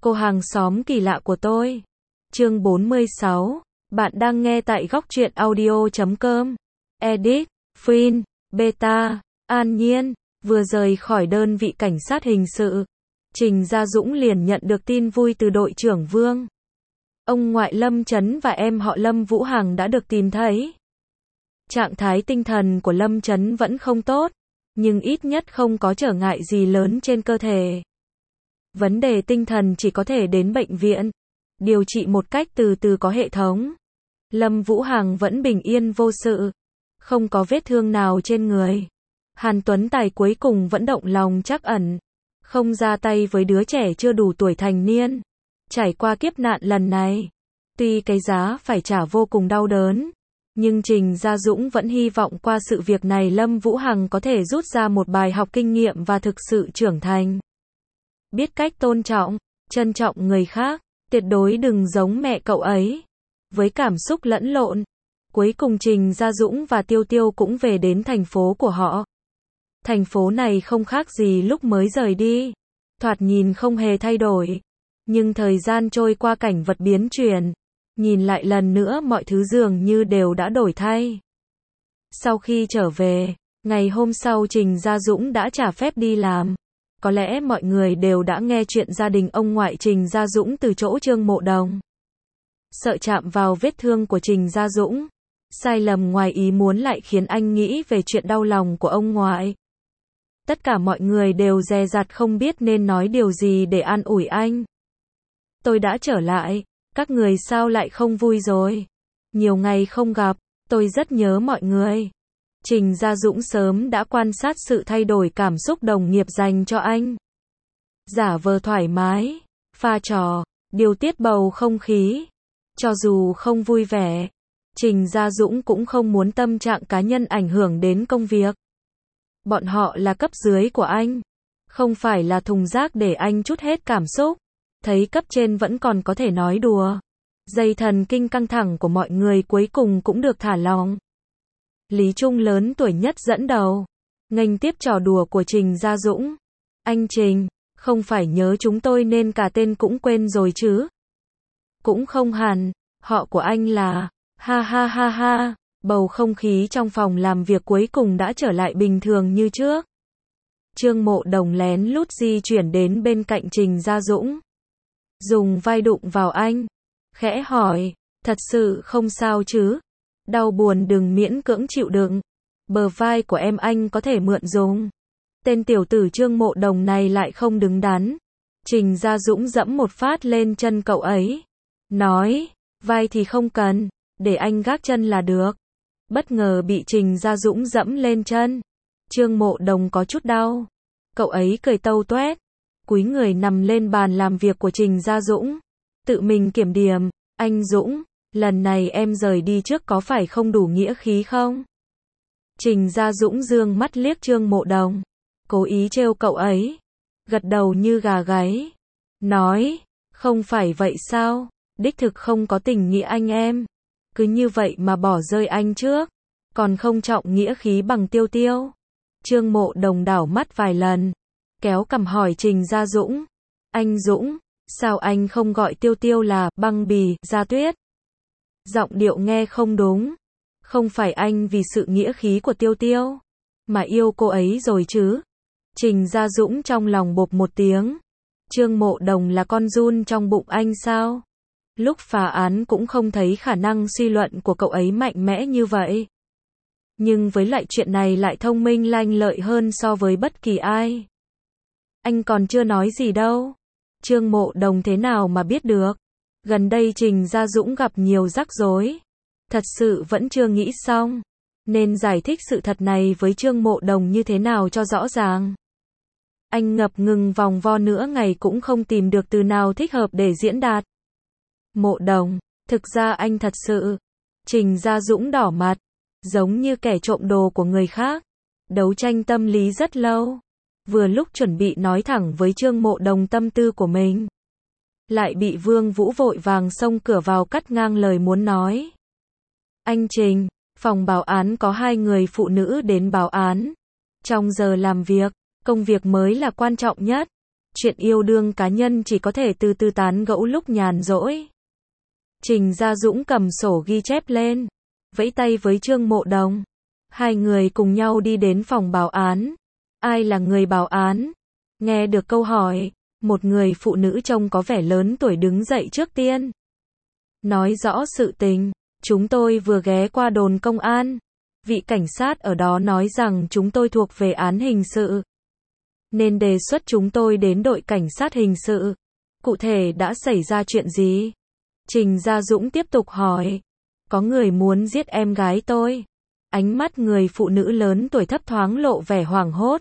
Cô hàng xóm kỳ lạ của tôi. Chương 46. Bạn đang nghe tại góc truyện audio.com. Edit, Fin, Beta, An Nhiên, vừa rời khỏi đơn vị cảnh sát hình sự. Trình Gia Dũng liền nhận được tin vui từ đội trưởng Vương. Ông ngoại Lâm Chấn và em họ Lâm Vũ Hằng đã được tìm thấy. Trạng thái tinh thần của Lâm Chấn vẫn không tốt, nhưng ít nhất không có trở ngại gì lớn trên cơ thể. Vấn đề tinh thần chỉ có thể đến bệnh viện, điều trị một cách từ từ có hệ thống. Lâm Vũ Hằng vẫn bình yên vô sự, không có vết thương nào trên người. Hàn Tuấn Tài cuối cùng vẫn động lòng trắc ẩn, không ra tay với đứa trẻ chưa đủ tuổi thành niên. Trải qua kiếp nạn lần này, tuy cái giá phải trả vô cùng đau đớn, nhưng Trình Gia Dũng vẫn hy vọng qua sự việc này Lâm Vũ Hằng có thể rút ra một bài học kinh nghiệm và thực sự trưởng thành. Biết cách tôn trọng, trân trọng người khác, tuyệt đối đừng giống mẹ cậu ấy. Với cảm xúc lẫn lộn, cuối cùng Trình Gia Dũng và Tiêu Tiêu cũng về đến thành phố của họ. Thành phố này không khác gì lúc mới rời đi, thoạt nhìn không hề thay đổi. Nhưng thời gian trôi qua cảnh vật biến chuyển, nhìn lại lần nữa mọi thứ dường như đều đã đổi thay. Sau khi trở về, ngày hôm sau Trình Gia Dũng đã trả phép đi làm. Có lẽ mọi người đều đã nghe chuyện gia đình ông ngoại Trình Gia Dũng từ chỗ Trương Mộ Đồng. Sợ chạm vào vết thương của Trình Gia Dũng, sai lầm ngoài ý muốn lại khiến anh nghĩ về chuyện đau lòng của ông ngoại. Tất cả mọi người đều dè dặt không biết nên nói điều gì để an ủi anh. Tôi đã trở lại, các người sao lại không vui rồi? Nhiều ngày không gặp, tôi rất nhớ mọi người. Trình Gia Dũng sớm đã quan sát sự thay đổi cảm xúc đồng nghiệp dành cho anh. Giả vờ thoải mái, pha trò, điều tiết bầu không khí. Cho dù không vui vẻ, Trình Gia Dũng cũng không muốn tâm trạng cá nhân ảnh hưởng đến công việc. Bọn họ là cấp dưới của anh, không phải là thùng rác để anh trút hết cảm xúc. Thấy cấp trên vẫn còn có thể nói đùa, dây thần kinh căng thẳng của mọi người cuối cùng cũng được thả lỏng. Lý Trung lớn tuổi nhất dẫn đầu, nghênh tiếp trò đùa của Trình Gia Dũng. Anh Trình, không phải nhớ chúng tôi nên cả tên cũng quên rồi chứ? Cũng không hẳn, họ của anh là, ha ha ha ha, bầu không khí trong phòng làm việc cuối cùng đã trở lại bình thường như trước. Trương Mộ Đồng lén lút di chuyển đến bên cạnh Trình Gia Dũng, dùng vai đụng vào anh, khẽ hỏi, thật sự không sao chứ? Đau buồn đừng miễn cưỡng chịu đựng, bờ vai của em anh có thể mượn dùng. Tên tiểu tử Trương Mộ Đồng này lại không đứng đắn. Trình Gia Dũng dẫm một phát lên chân cậu ấy, nói, vai thì không cần, để anh gác chân là được. Bất ngờ bị Trình Gia Dũng dẫm lên chân, Trương Mộ Đồng có chút đau. Cậu ấy cười tâu toét, cúi người nằm lên bàn làm việc của Trình Gia Dũng, tự mình kiểm điểm, anh Dũng, lần này em rời đi trước có phải không đủ nghĩa khí không? Trình Gia Dũng dương mắt liếc Trương Mộ Đồng, cố ý trêu cậu ấy, gật đầu như gà gáy, nói, không phải vậy sao, đích thực không có tình nghĩa anh em, cứ như vậy mà bỏ rơi anh trước, còn không trọng nghĩa khí bằng Tiêu Tiêu. Trương Mộ Đồng đảo mắt vài lần, kéo cằm hỏi Trình Gia Dũng, anh Dũng, sao anh không gọi Tiêu Tiêu là Băng Bì, Gia Tuyết? Giọng điệu nghe không đúng, không phải anh vì sự nghĩa khí của Tiêu Tiêu, mà yêu cô ấy rồi chứ? Trình Gia Dũng trong lòng bộp một tiếng, Trương Mộ Đồng là con giun trong bụng anh sao? Lúc phá án cũng không thấy khả năng suy luận của cậu ấy mạnh mẽ như vậy. Nhưng với lại chuyện này lại thông minh lanh lợi hơn so với bất kỳ ai. Anh còn chưa nói gì đâu. Trương Mộ Đồng thế nào mà biết được? Gần đây Trình Gia Dũng gặp nhiều rắc rối, thật sự vẫn chưa nghĩ xong, nên giải thích sự thật này với Trương Mộ Đồng như thế nào cho rõ ràng. Anh ngập ngừng vòng vo nửa ngày cũng không tìm được từ nào thích hợp để diễn đạt. Mộ Đồng, thực ra anh thật sự. Trình Gia Dũng đỏ mặt, giống như kẻ trộm đồ của người khác, đấu tranh tâm lý rất lâu. Vừa lúc chuẩn bị nói thẳng với Trương Mộ Đồng tâm tư của mình, lại bị Vương Vũ vội vàng xông cửa vào cắt ngang lời muốn nói. Anh Trình, phòng báo án có 2 người phụ nữ đến báo án. Trong giờ làm việc, công việc mới là quan trọng nhất. Chuyện yêu đương cá nhân chỉ có thể từ từ tán gẫu lúc nhàn rỗi. Trình Gia Dũng cầm sổ ghi chép lên, vẫy tay với Trương Mộ Đồng. Hai người cùng nhau đi đến phòng báo án. Ai là người báo án? Nghe được câu hỏi, một người phụ nữ trông có vẻ lớn tuổi đứng dậy trước tiên. Nói rõ sự tình, chúng tôi vừa ghé qua đồn công an. Vị cảnh sát ở đó nói rằng chúng tôi thuộc về án hình sự, nên đề xuất chúng tôi đến đội cảnh sát hình sự. Cụ thể đã xảy ra chuyện gì? Trình Gia Dũng tiếp tục hỏi. Có người muốn giết em gái tôi. Ánh mắt người phụ nữ lớn tuổi thấp thoáng lộ vẻ hoảng hốt.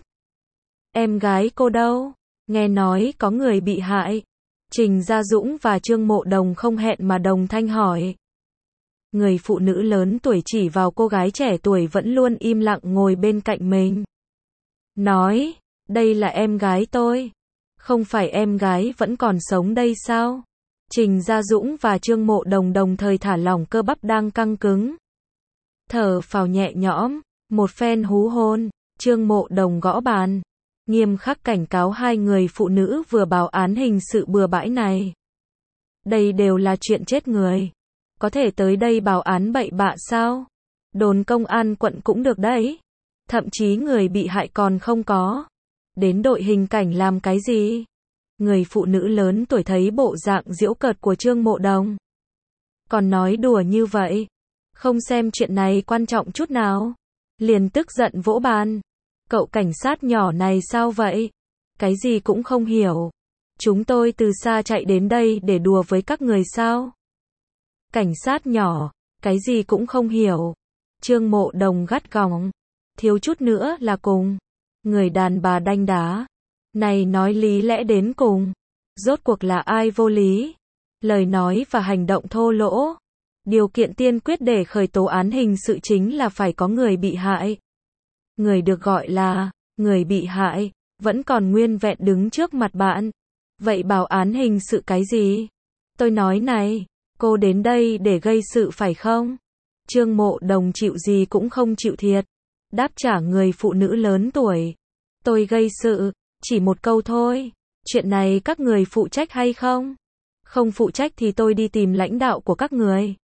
Em gái cô đâu? Nghe nói có người bị hại. Trình Gia Dũng và Trương Mộ Đồng không hẹn mà đồng thanh hỏi. Người phụ nữ lớn tuổi chỉ vào cô gái trẻ tuổi vẫn luôn im lặng ngồi bên cạnh mình. Nói, đây là em gái tôi. Không phải em gái vẫn còn sống đây sao? Trình Gia Dũng và Trương Mộ Đồng đồng thời thả lỏng cơ bắp đang căng cứng. Thở phào nhẹ nhõm, một phen hú hôn, Trương Mộ Đồng gõ bàn, nghiêm khắc cảnh cáo hai người phụ nữ vừa báo án hình sự bừa bãi này. Đây đều là chuyện chết người. Có thể tới đây báo án bậy bạ sao? Đồn công an quận cũng được đấy. Thậm chí người bị hại còn không có. Đến đội hình cảnh làm cái gì? Người phụ nữ lớn tuổi thấy bộ dạng giễu cợt của Trương Mộ Đồng. Còn nói đùa như vậy. Không xem chuyện này quan trọng chút nào. Liền tức giận vỗ bàn. Cậu cảnh sát nhỏ này sao vậy? Cái gì cũng không hiểu. Chúng tôi từ xa chạy đến đây để đùa với các người sao? Cảnh sát nhỏ, cái gì cũng không hiểu. Trương Mộ Đồng gắt gỏng. Thiếu chút nữa là cùng. Người đàn bà đanh đá. Này nói lý lẽ đến cùng. Rốt cuộc là ai vô lý? Lời nói và hành động thô lỗ. Điều kiện tiên quyết để khởi tố án hình sự chính là phải có người bị hại. Người được gọi là người bị hại vẫn còn nguyên vẹn đứng trước mặt bạn. Vậy báo án hình sự cái gì? Tôi nói này, cô đến đây để gây sự phải không? Trương Mộ Đồng chịu gì cũng không chịu thiệt. Đáp trả người phụ nữ lớn tuổi. Tôi gây sự, chỉ một câu thôi. Chuyện này các người phụ trách hay không? Không phụ trách thì tôi đi tìm lãnh đạo của các người.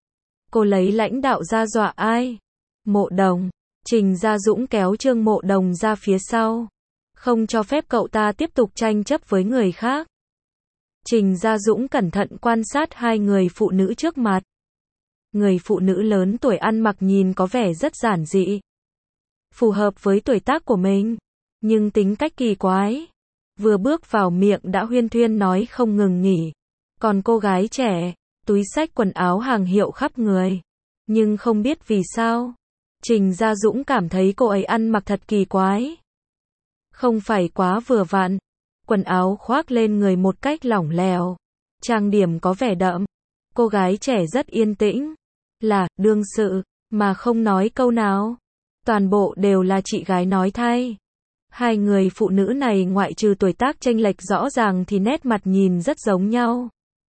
Cô lấy lãnh đạo ra dọa ai? Mộ Đồng. Trình Gia Dũng kéo Trương Mộ Đồng ra phía sau. Không cho phép cậu ta tiếp tục tranh chấp với người khác. Trình Gia Dũng cẩn thận quan sát hai người phụ nữ trước mặt. Người phụ nữ lớn tuổi ăn mặc nhìn có vẻ rất giản dị. Phù hợp với tuổi tác của mình. Nhưng tính cách kỳ quái. Vừa bước vào miệng đã huyên thuyên nói không ngừng nghỉ. Còn cô gái trẻ, túi xách quần áo hàng hiệu khắp người. Nhưng không biết vì sao. Trình Gia Dũng cảm thấy cô ấy ăn mặc thật kỳ quái. Không phải quá vừa vặn. Quần áo khoác lên người một cách lỏng lẻo. Trang điểm có vẻ đậm. Cô gái trẻ rất yên tĩnh. Là, đương sự, mà không nói câu nào. Toàn bộ đều là chị gái nói thay. Hai người phụ nữ này ngoại trừ tuổi tác chênh lệch rõ ràng thì nét mặt nhìn rất giống nhau.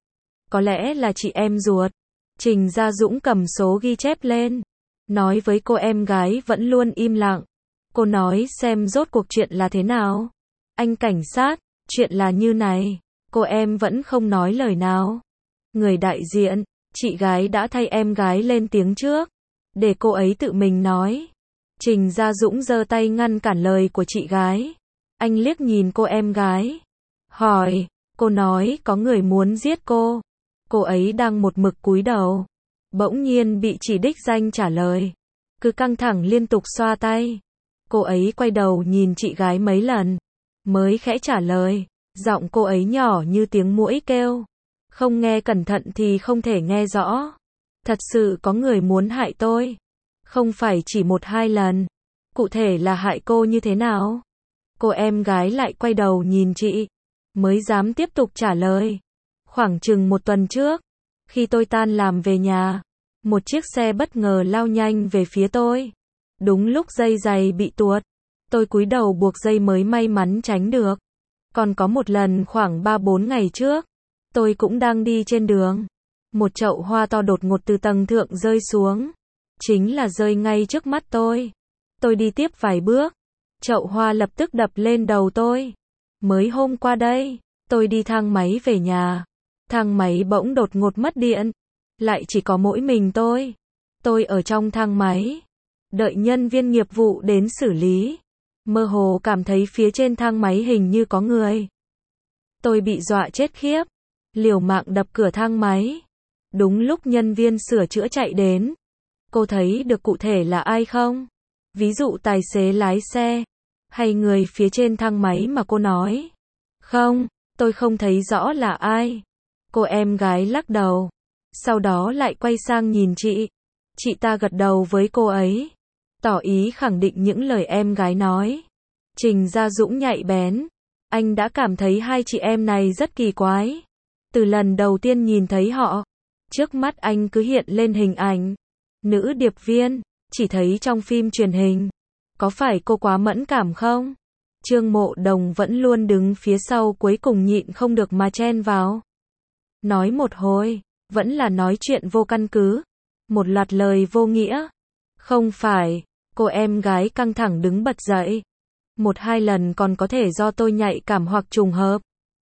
Có lẽ là chị em ruột. Trình Gia Dũng cầm số ghi chép lên. Nói với cô em gái vẫn luôn im lặng. Cô nói xem rốt cuộc chuyện là thế nào. Anh cảnh sát, chuyện là như này. Cô em vẫn không nói lời nào. Người đại diện, chị gái đã thay em gái lên tiếng trước. Để cô ấy tự mình nói. Trình Gia Dũng giơ tay ngăn cản lời của chị gái. Anh liếc nhìn cô em gái. Hỏi, cô nói có người muốn giết cô. Cô ấy đang một mực cúi đầu. Bỗng nhiên bị chỉ đích danh trả lời. Cứ căng thẳng liên tục xoa tay. Cô ấy quay đầu nhìn chị gái mấy lần. Mới khẽ trả lời. Giọng cô ấy nhỏ như tiếng muỗi kêu. Không nghe cẩn thận thì không thể nghe rõ. Thật sự có người muốn hại tôi. Không phải chỉ một hai lần. Cụ thể là hại cô như thế nào? Cô em gái lại quay đầu nhìn chị. Mới dám tiếp tục trả lời. Khoảng chừng một tuần trước. Khi tôi tan làm về nhà. Một chiếc xe bất ngờ lao nhanh về phía tôi. Đúng lúc dây giày bị tuột. Tôi cúi đầu buộc dây mới may mắn tránh được. Còn có một lần khoảng 3-4 ngày trước. Tôi cũng đang đi trên đường. Một chậu hoa to đột ngột từ tầng thượng rơi xuống. Chính là rơi ngay trước mắt tôi. Tôi đi tiếp vài bước. Chậu hoa lập tức đập lên đầu tôi. Mới hôm qua đây, tôi đi thang máy về nhà. Thang máy bỗng đột ngột mất điện. Lại chỉ có mỗi mình tôi. Tôi ở trong thang máy. Đợi nhân viên nghiệp vụ đến xử lý. Mơ hồ cảm thấy phía trên thang máy hình như có người. Tôi bị dọa chết khiếp. Liều mạng đập cửa thang máy. Đúng lúc nhân viên sửa chữa chạy đến. Cô thấy được cụ thể là ai không? Ví dụ tài xế lái xe. Hay người phía trên thang máy mà cô nói? Không, tôi không thấy rõ là ai. Cô em gái lắc đầu. Sau đó lại quay sang nhìn chị. Chị ta gật đầu với cô ấy. Tỏ ý khẳng định những lời em gái nói. Trình Gia Dũng nhạy bén. Anh đã cảm thấy hai chị em này rất kỳ quái. Từ lần đầu tiên nhìn thấy họ, trước mắt anh cứ hiện lên hình ảnh nữ điệp viên, chỉ thấy trong phim truyền hình. Có phải cô quá mẫn cảm không? Trương Mộ Đồng vẫn luôn đứng phía sau, cuối cùng nhịn không được mà chen vào. Nói một hồi, vẫn là nói chuyện vô căn cứ. Một loạt lời vô nghĩa. Không phải, cô em gái căng thẳng đứng bật dậy. Một hai lần còn có thể do tôi nhạy cảm hoặc trùng hợp.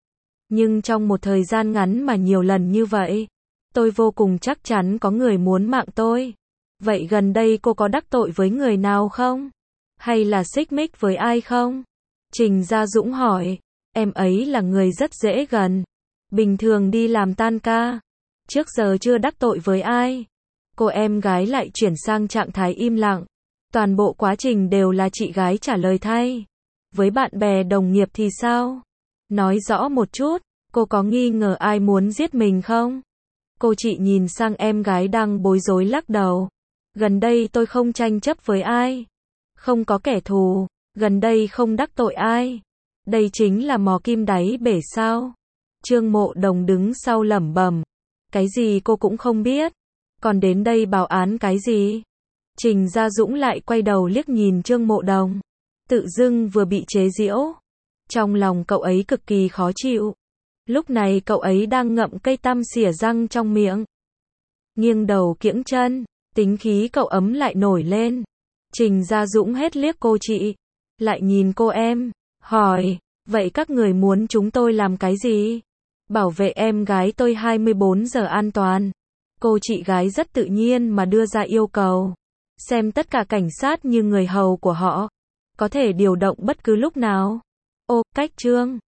Nhưng trong một thời gian ngắn mà nhiều lần như vậy, tôi vô cùng chắc chắn có người muốn mạng tôi. Vậy gần đây cô có đắc tội với người nào không? Hay là xích mích với ai không? Trình Gia Dũng hỏi. Em ấy là người rất dễ gần. Bình thường đi làm tan ca. Trước giờ chưa đắc tội với ai. Cô em gái lại chuyển sang trạng thái im lặng. Toàn bộ quá trình đều là chị gái trả lời thay. Với bạn bè đồng nghiệp thì sao? Nói rõ một chút, cô có nghi ngờ ai muốn giết mình không? Cô chị nhìn sang em gái đang bối rối lắc đầu. Gần đây tôi không tranh chấp với ai. Không có kẻ thù. Gần đây không đắc tội ai. Đây chính là mò kim đáy bể sao? Trương Mộ Đồng đứng sau lẩm bẩm. Cái gì cô cũng không biết. Còn đến đây báo án cái gì? Trình Gia Dũng lại quay đầu liếc nhìn Trương Mộ Đồng. Tự dưng vừa bị chế giễu. Trong lòng cậu ấy cực kỳ khó chịu. Lúc này cậu ấy đang ngậm cây tăm xỉa răng trong miệng. Nghiêng đầu kiễng chân. Tính khí cậu ấm lại nổi lên. Trình Gia Dũng hết liếc cô chị. Lại nhìn cô em. Hỏi. Vậy các người muốn chúng tôi làm cái gì? Bảo vệ em gái tôi 24 giờ an toàn. Cô chị gái rất tự nhiên mà đưa ra yêu cầu. Xem tất cả cảnh sát như người hầu của họ. Có thể điều động bất cứ lúc nào. Ô, cách Trương.